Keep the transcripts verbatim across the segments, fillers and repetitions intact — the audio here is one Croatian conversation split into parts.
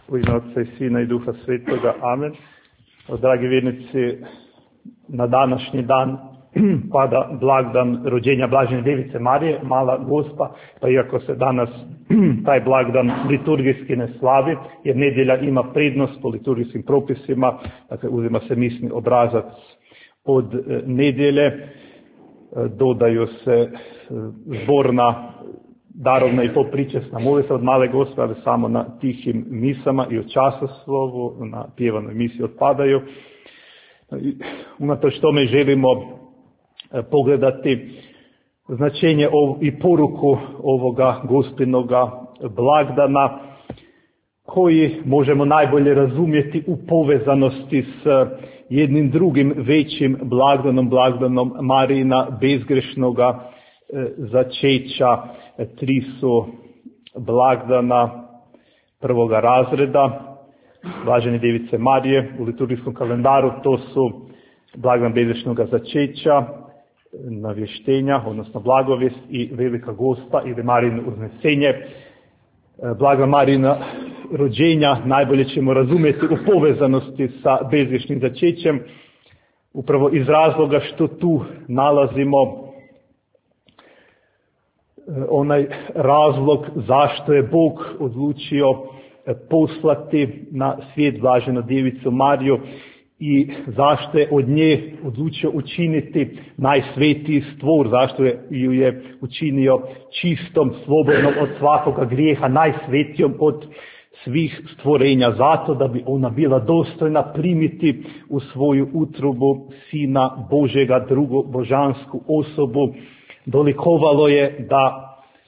U ime Otca i Sina i Duha Svetoga. Amen. Dragi vjernici, na današnji dan pada blagdan rođenja Blažene Djevice Marije, Mala Gospa, pa iako se danas taj blagdan liturgijski ne slavi, jer nedjelja ima prednost po liturgijskim propisima, dakle uzima se misni obrazac od nedjelje, dodaju se zborna, darovna i popričesna molitva od Male Gospe, ali samo na tihim misama i u časoslovu, na pjevanoj misi otpadaju. Unatoč tome želimo pogledati značenje i poruku ovoga Gospinoga blagdana, koji možemo najbolje razumjeti u povezanosti s jednim drugim većim blagdanom, blagdanom Marijina bezgrešnoga začeća. Tri su blagdana prvoga razreda Blažene Djevice Marije u liturgijskom kalendaru. To su blagdan bezgrešnoga začeća, navještenja, odnosno blagovijest, i Velika Gospa ili Marijino uznesenje. Blagdan Marijina rođenja najbolje ćemo razumjeti u povezanosti sa bezgrešnim začećem, upravo iz razloga što tu nalazimo onaj razlog zašto je Bog odlučio poslati na svijet Blaženu Djevicu Mariju i zašto je od nje odlučio učiniti najsvetiji stvor, zašto je ju je učinio čistom, slobodnom od svakoga grijeha, najsvetijom od svih stvorenja, zato da bi ona bila dostojna primiti u svoju utrobu Sina Božega, drugu božansku osobu. Dolikovalo je da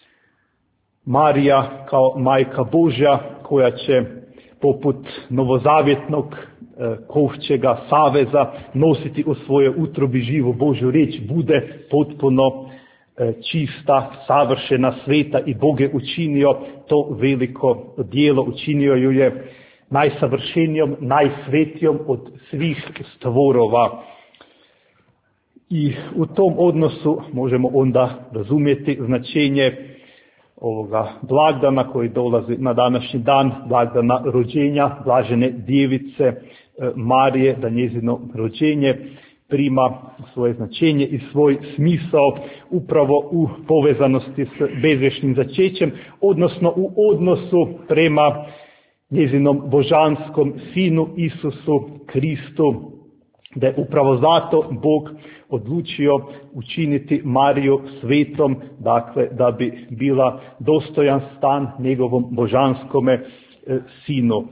Marija kao majka Božja, koja će poput novozavjetnog kovčega saveza nositi u svojoj utrobi živu Božju riječ, bude potpuno čista, savršena, sveta, i Bog je učinio to veliko djelo, učinio ju je najsavršenijom, najsvetijom od svih stvorova. I u tom odnosu možemo onda razumjeti značenje ovoga blagdana koji dolazi na današnji dan, blagdana rođenja Blažene Djevice Marije, da njezino rođenje prima svoje značenje i svoj smisao upravo u povezanosti s bezgrešnim začećem, odnosno u odnosu prema njezinom božanskom Sinu Isusu Kristu, da je upravo zato Bog odlučio učiniti Mariju svetom, dakle da bi bila dostojan stan njegovom božanskome Sinu.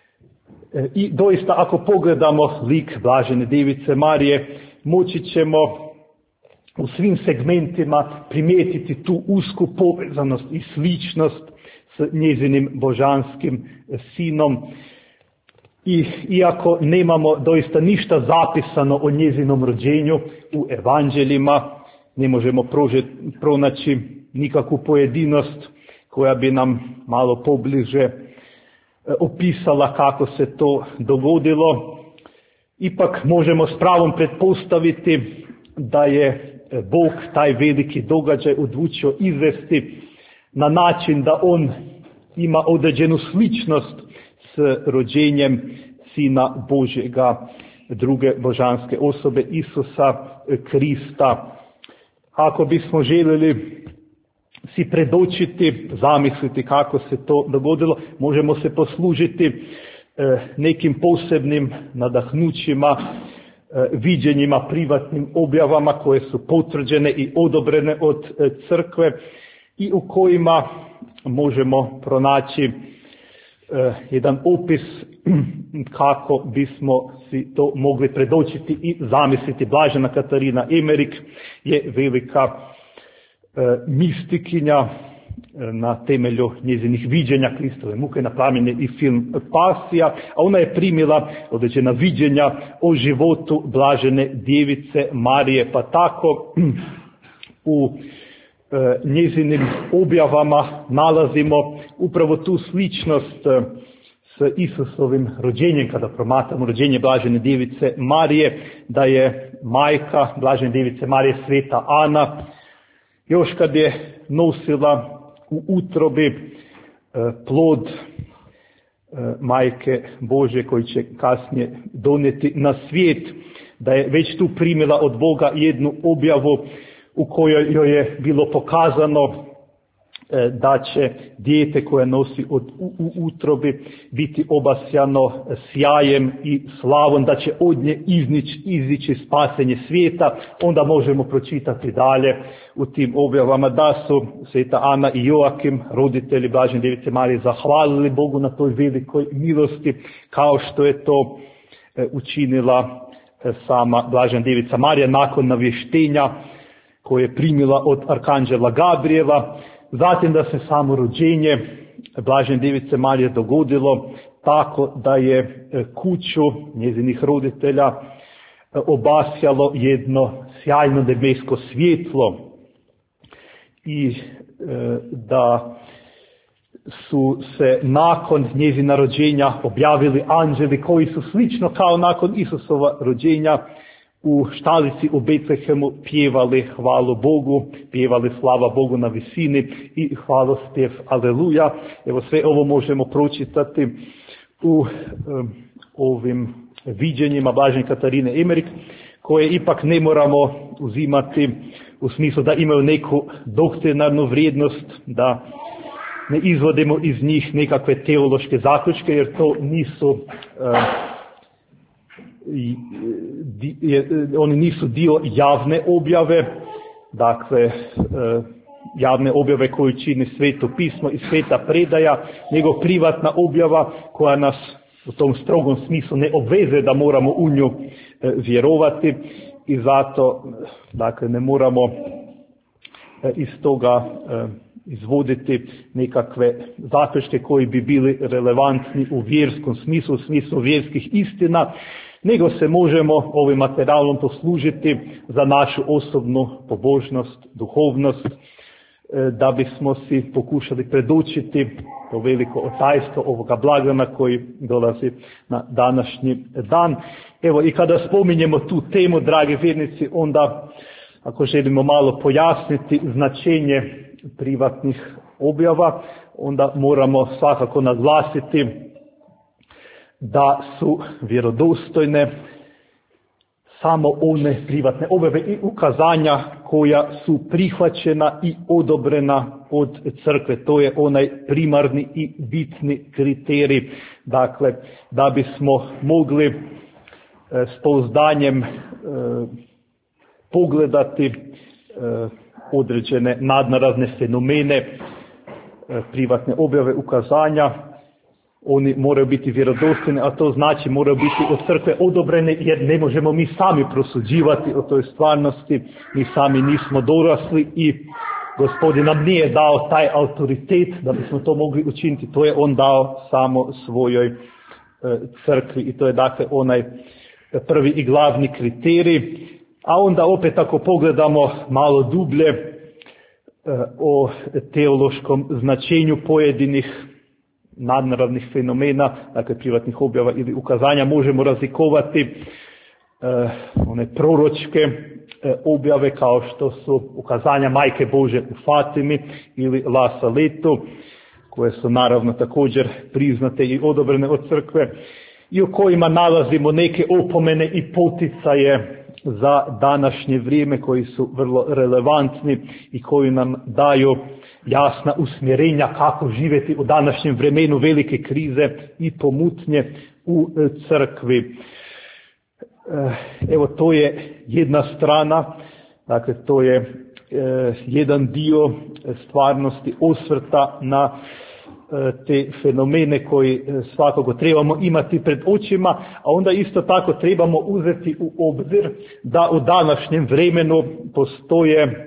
I doista, ako pogledamo lik Blažene Djevice Marije, moći ćemo u svim segmentima primijetiti tu usku povezanost i sličnost s njezinim božanskim Sinom. I iako nemamo doista ništa zapisano o njezinom rođenju u evanđeljima, ne možemo prožet, pronaći nikakvu pojedinost koja bi nam malo pobliže opisala kako se to dogodilo, ipak možemo s pravom pretpostaviti da je Bog taj veliki događaj odlučio izvesti na način da on ima određenu sličnost s rođenjem Sina Božjega, druge božanske osobe, Isusa Krista. Ako bismo željeli si predočiti, zamisliti kako se to dogodilo, možemo se poslužiti nekim posebnim nadahnućima, viđenjima, privatnim objavama koje su potvrđene i odobrene od crkve i u kojima možemo pronaći jedan opis kako bismo si to mogli predočiti i zamisliti. Blažena Katarina Emerik je velika e, mistikinja, e, na temelju njezinih viđenja Kristove muke napravljen je i film Pasija, a ona je primila određena viđenja o životu Blažene Djevice Marije, pa tako u e, njezinim objavama nalazimo upravo tu sličnost e, s Isusovim rođenjem, kada promatramo rođenje Blažene Djevice Marije, da je majka Blažene Djevice Marije sveta Ana, još kad je nosila u utrobi plod Majke Božje koji će kasnije donijeti na svijet, da je već tu primila od Boga jednu objavu u kojoj joj je bilo pokazano da će dijete koje nosi od, u, u utrobi biti obasjano sjajem i slavom, da će od nje iznići, izići spasenje svijeta. Onda možemo pročitati dalje u tim objavama da su sveta Ana i Joakim, roditelji Blažene Djevice Marije, zahvalili Bogu na toj velikoj milosti, kao što je to učinila sama Blažena Djevica Marija nakon navještenja koje je primila od arkanđela Gabriela. Zatim da se samo rođenje Blažene Djevice Marije dogodilo tako da je kuću njezinih roditelja obasjalo jedno sjajno nebesko svjetlo i da su se nakon njezina rođenja objavili anđeli koji su slično kao nakon Isusova rođenja u štalici u Betlehemu pjevali hvalu Bogu, pjevali slava Bogu na visini i hvalospjev aleluja. Evo sve ovo možemo pročitati u um, ovim viđenjima Blažene Katarine Emerik, koje ipak ne moramo uzimati u smislu da imaju neku doktrinarnu vrijednost, da ne izvodimo iz njih nekakve teološke zaključke, jer to nisu um, I, di, je, oni nisu dio javne objave, dakle e, javne objave koju čini Sveto pismo i sveta predaja, nego privatna objava koja nas u tom strogom smislu ne obvezuje da moramo u nju e, vjerovati i zato dakle ne moramo e, iz toga e, izvoditi nekakve zaključke koji bi bili relevantni u vjerskom smislu, u smislu vjerskih istina, nego se možemo ovim materijalom poslužiti za našu osobnu pobožnost, duhovnost, da bismo si pokušali predočiti to veliko otajstvo ovoga blagdana koji dolazi na današnji dan. Evo i kada spominjemo tu temu, dragi vjernici, onda ako želimo malo pojasniti značenje privatnih objava, onda moramo svakako naglasiti da su vjerodostojne samo one privatne objave i ukazanja koja su prihvaćena i odobrena od crkve. To je onaj primarni i bitni kriterij. Dakle, da bismo mogli e, s pouzdanjem e, pogledati e, određene nadnaravne fenomene, e, privatne objave, ukazanja, oni moraju biti vjerodostojni, a to znači moraju biti od crkve odobrene, jer ne možemo mi sami prosuđivati o toj stvarnosti, mi sami nismo dorasli i Gospodin nam nije dao taj autoritet da bismo to mogli učiniti, to je on dao samo svojoj e, crkvi i to je dakle onaj prvi i glavni kriterij. A onda opet ako pogledamo malo dublje e, o teološkom značenju pojedinih nadnaravnih fenomena, dakle privatnih objava ili ukazanja, možemo razlikovati e, one proročke e, objave kao što su ukazanja Majke Božje u Fatimi ili La Saletu, koje su naravno također priznate i odobrene od crkve i u kojima nalazimo neke opomene i poticaje za današnje vrijeme koji su vrlo relevantni i koji nam daju jasna usmjerenja kako živjeti u današnjem vremenu velike krize i pomutnje u crkvi. Evo, to je jedna strana, dakle to je jedan dio stvarnosti osvrta na te fenomene koji svakako trebamo imati pred očima, a onda isto tako trebamo uzeti u obzir da u današnjem vremenu postoje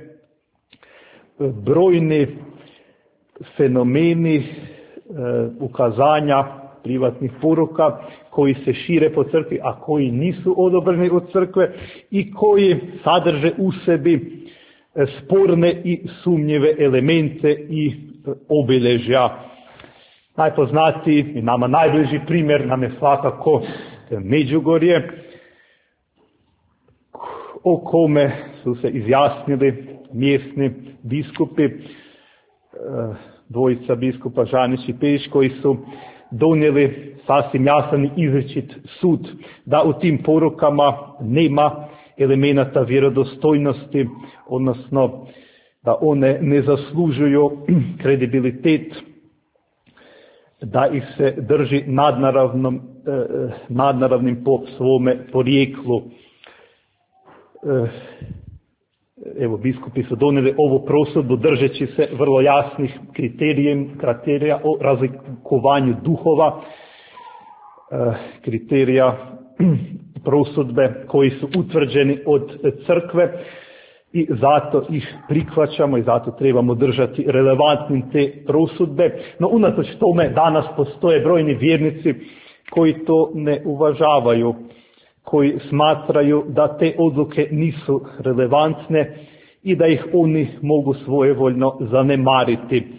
brojni fenomeni e, ukazanja privatnih poruka koji se šire po crkvi, a koji nisu odobreni od crkve i koji sadrže u sebi sporne i sumnjive elemente i obilježja. Najpoznatiji i nama najbliži primjer nam je svakako Međugorje, o kome su se izjasnili mjesni biskupi, dvojica biskupa Žanić i Pejić, koji su donijeli sasvim jasan i izričit sud, da u tim porukama nema elemenata vjerodostojnosti, odnosno da one ne zaslužuju kredibilitet, da ih se drži nadnaravnom, eh, nadnaravnim po svome porijeklu. Eh, evo, biskupi su donijeli ovu prosudbu držeći se vrlo jasnih kriterija o razlikovanju duhova, eh, kriterija prosudbe koji su utvrđeni od crkve, i zato ih prihvaćamo i zato trebamo držati relevantnim te prosudbe. No unatoč tome danas postoje brojni vjernici koji to ne uvažavaju, koji smatraju da te odluke nisu relevantne i da ih oni mogu svojevoljno zanemariti. E,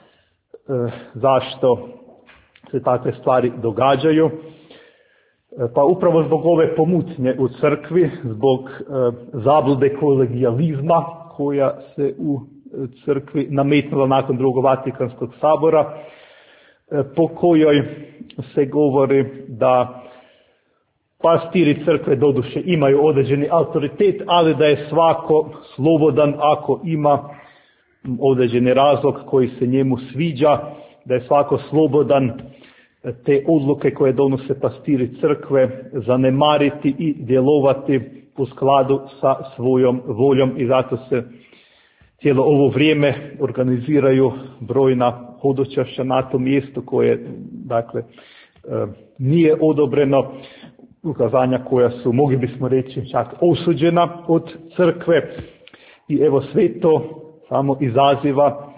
zašto se takve stvari događaju? Pa upravo zbog ove pomutnje u crkvi, zbog e, zablude kolegijalizma koja se u crkvi nametnula nakon drugog Vatikanskog sabora, e, po kojoj se govori da pastiri crkve doduše imaju određeni autoritet, ali da je svako slobodan ako ima određeni razlog koji se njemu sviđa, da je svako slobodan te odluke koje donose pastiri crkve zanemariti i djelovati u skladu sa svojom voljom, i zato se cijelo ovo vrijeme organiziraju brojna hodočašća na tom mjestu koje, dakle, nije odobreno, ukazanja koja su, mogli bismo reći, čak osuđena od crkve, i evo sve to samo izaziva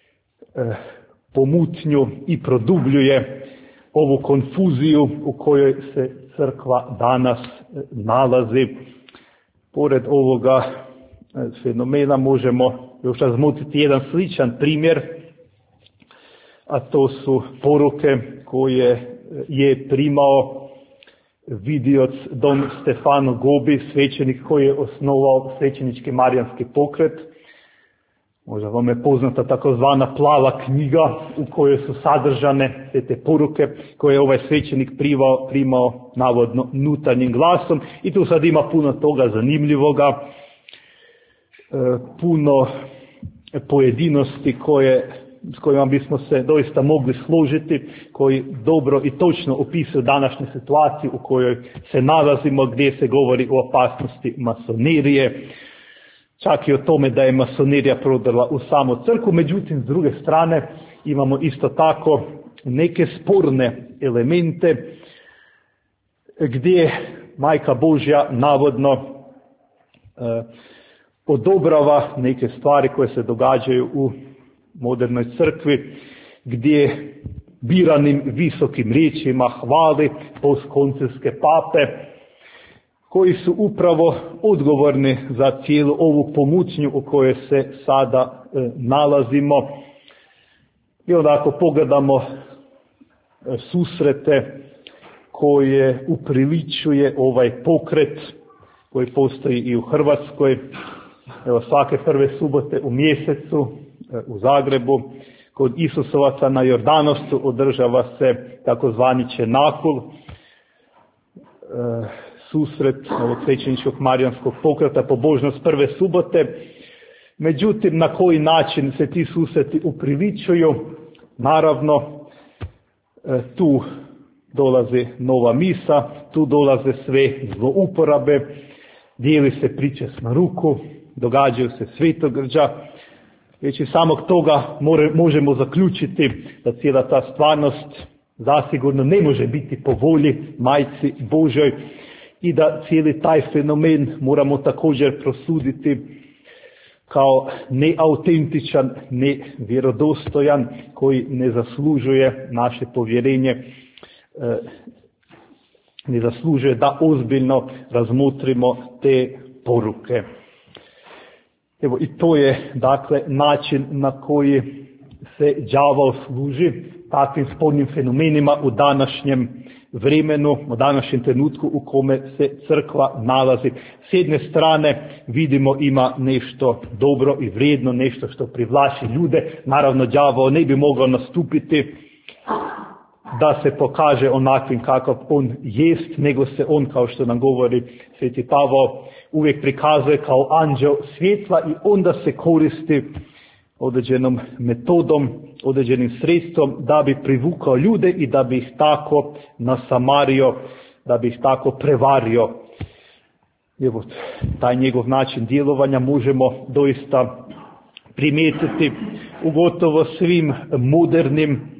pomutnju i produbljuje ovu konfuziju u kojoj se crkva danas nalazi. Pored ovoga fenomena možemo još razmotriti jedan sličan primjer, a to su poruke koje je primao vidioc don Stefano Gobi, svećenik koji je osnovao svećenički marijanski pokret. Možda vam je poznata takozvana plava knjiga u kojoj su sadržane te, te poruke koje je ovaj svećenik primao, primao navodno nutarnjim glasom, i tu sad ima puno toga zanimljivoga, e, puno pojedinosti koje, s kojima bismo se doista mogli složiti, koji dobro i točno opisuju današnju situaciju u kojoj se nalazimo, gdje se govori o opasnosti masonerije, čak i o tome da je masonerija prodrla u samu crkvu. Međutim, s druge strane imamo isto tako neke sporne elemente gdje Majka Božja navodno e, odobrava neke stvari koje se događaju u modernoj crkvi, gdje biranim visokim riječima hvali postkoncilske pape, koji su upravo odgovorni za cijelu ovu pomutnju u kojoj se sada e, nalazimo. I onda ako pogledamo e, susrete koje upriličuje ovaj pokret koji postoji i u Hrvatskoj, evo svake prve subote u mjesecu e, u Zagrebu kod Isusovaca na Jordanovcu održava se takozvani Čenakul, e, susret ovog svećeničkog marijanskog pokreta, pobožnost prve subote. Međutim, na koji način se ti susreti upriličuju? Naravno, tu dolazi nova misa, tu dolaze sve zlouporabe, dijeli se pričesna ruku, događaju se svetogrđa. Već iz samog toga možemo zaključiti da cijela ta stvarnost zasigurno ne može biti po volji Majci Božoj, i da cijeli taj fenomen moramo također prosuditi kao neautentičan, nevjerodostojan, koji ne zaslužuje naše povjerenje, ne zaslužuje da ozbiljno razmotrimo te poruke. Evo, i to je dakle način na koji se đavao služi takvim spornim fenomenima u današnjem vremenu, u današnjem trenutku u kome se crkva nalazi. S jedne strane vidimo ima nešto dobro i vrijedno, nešto što privlači ljude. Naravno, đavao ne bi mogao nastupiti da se pokaže onakvim kakav on jest, nego se on, kao što nam govori Sveti Pavao, uvijek prikazuje kao anđeo svjetla i onda se koristi određenom metodom, određenim sredstvom da bi privukao ljude i da bi ih tako nasamario, da bi ih tako prevario. Evo, taj njegov način djelovanja možemo doista primijetiti u gotovo svim modernim e,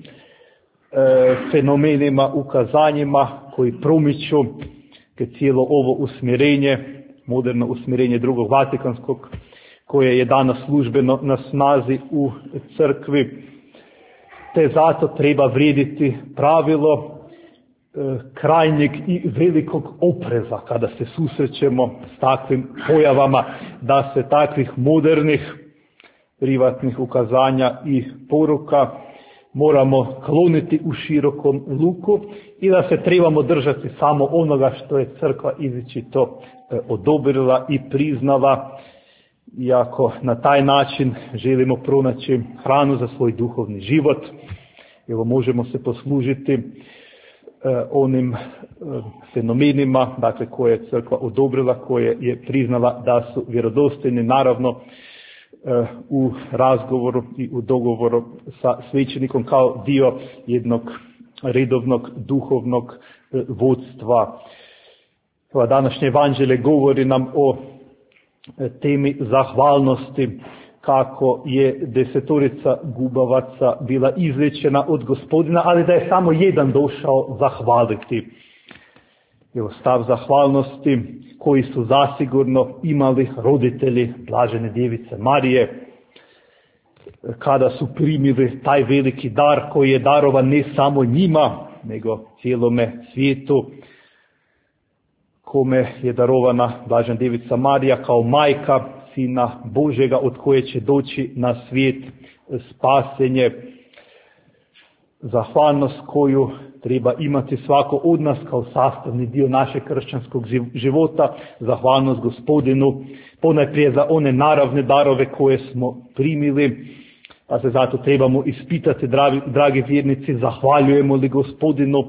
fenomenima, ukazanjima koji promiču cijelo ovo usmjerenje, moderno usmjerenje drugog Vatikanskog, koje je danas službeno na snazi u crkvi. Te zato treba vrijediti pravilo e, krajnjeg i velikog opreza kada se susrećemo s takvim pojavama, da se takvih modernih privatnih ukazanja i poruka moramo kloniti u širokom luku i da se trebamo držati samo onoga što je crkva izričito e, odobrila i priznala, iako na taj način želimo pronaći hranu za svoj duhovni život. Evo, možemo se poslužiti e, onim e, fenomenima, dakle, koje je crkva odobrila, koje je priznala da su vjerodostojni, naravno e, u razgovoru i u dogovoru sa svećenikom kao dio jednog redovnog duhovnog e, vodstva. Ova današnje evanđelje govori nam o temi zahvalnosti, kako je desetorica gubavaca bila izliječena od Gospodina, ali da je samo jedan došao zahvaliti. Evo, stav zahvalnosti koji su zasigurno imali roditelji Blažene Djevice Marije, kada su primili taj veliki dar koji je darovan ne samo njima, nego cijelome svijetu, kome je darovana Blažena Djevica Marija kao majka Sina Božjega, od koje će doći na svijet spasenje. Zahvalnost koju treba imati svako od nas kao sastavni dio našeg kršćanskog života, zahvalnost Gospodinu ponajprije za one naravne darove koje smo primili, pa se zato trebamo ispitati, dragi, dragi vjernici, zahvaljujemo li Gospodinu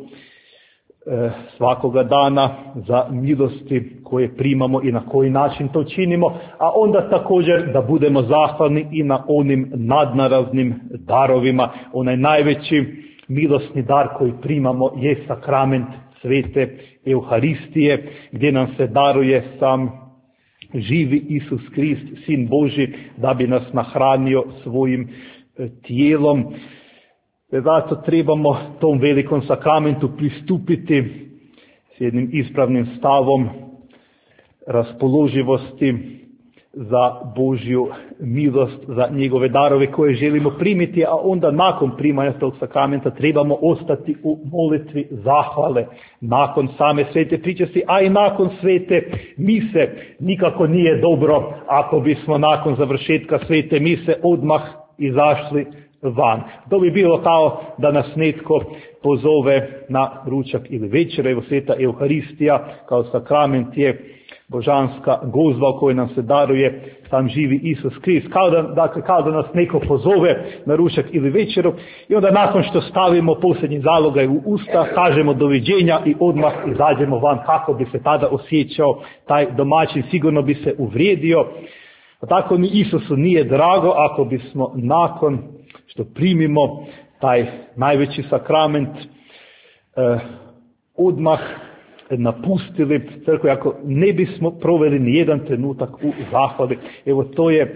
svakoga dana za milosti koje primamo i na koji način to činimo, a onda također da budemo zahvalni i na onim nadnaravnim darovima. Onaj najveći milosni dar koji primamo je sakrament svete Euharistije, gdje nam se daruje sam živi Isus Krist, Sin Božji, da bi nas nahranio svojim tijelom. Zato trebamo tom velikom sakramentu pristupiti s jednim ispravnim stavom raspoloživosti za Božju milost, za njegove darove koje želimo primiti, a onda nakon primanja tog sakramenta trebamo ostati u molitvi zahvale nakon same svete pričesti, a i nakon svete mise. Nikako nije dobro ako bismo nakon završetka svete mise odmah izašli van. To bi bilo kao da nas netko pozove na ručak ili večer. Evo, sveta Euharistija kao sakrament je božanska gozba u kojoj nam se daruje sam živi Isus Krist. Kao da, dakle, kao da nas neko pozove na ručak ili večeru i onda nakon što stavimo posljednji zalogaj u usta, kažemo doviđenja i odmah izađemo van. Kako bi se tada osjećao taj domaćin? Sigurno bi se uvrijedio. A tako ni Isusu nije drago ako bismo nakon što primimo taj najveći sakrament eh, odmah napustili crkvu, ako ne bismo proveli ni jedan trenutak u zahvali. Evo, to je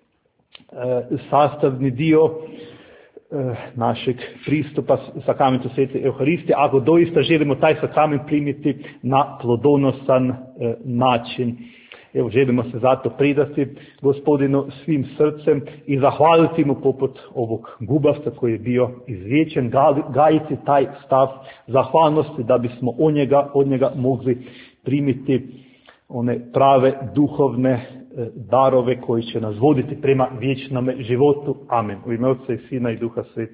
eh, sastavni dio eh, našeg pristupa sakramentu svete Euharistije, ako doista želimo taj sakrament primiti na plodonosan eh, način. Evo, želimo se zato predati Gospodinu svim srcem i zahvaliti mu poput ovog gubavca koji je bio izliječen, gajiti taj stav zahvalnosti da bismo od njega, od njega mogli primiti one prave duhovne darove koji će nas voditi prema vječnome životu. Amen. U ime Otca i Sina i Duha Svetog.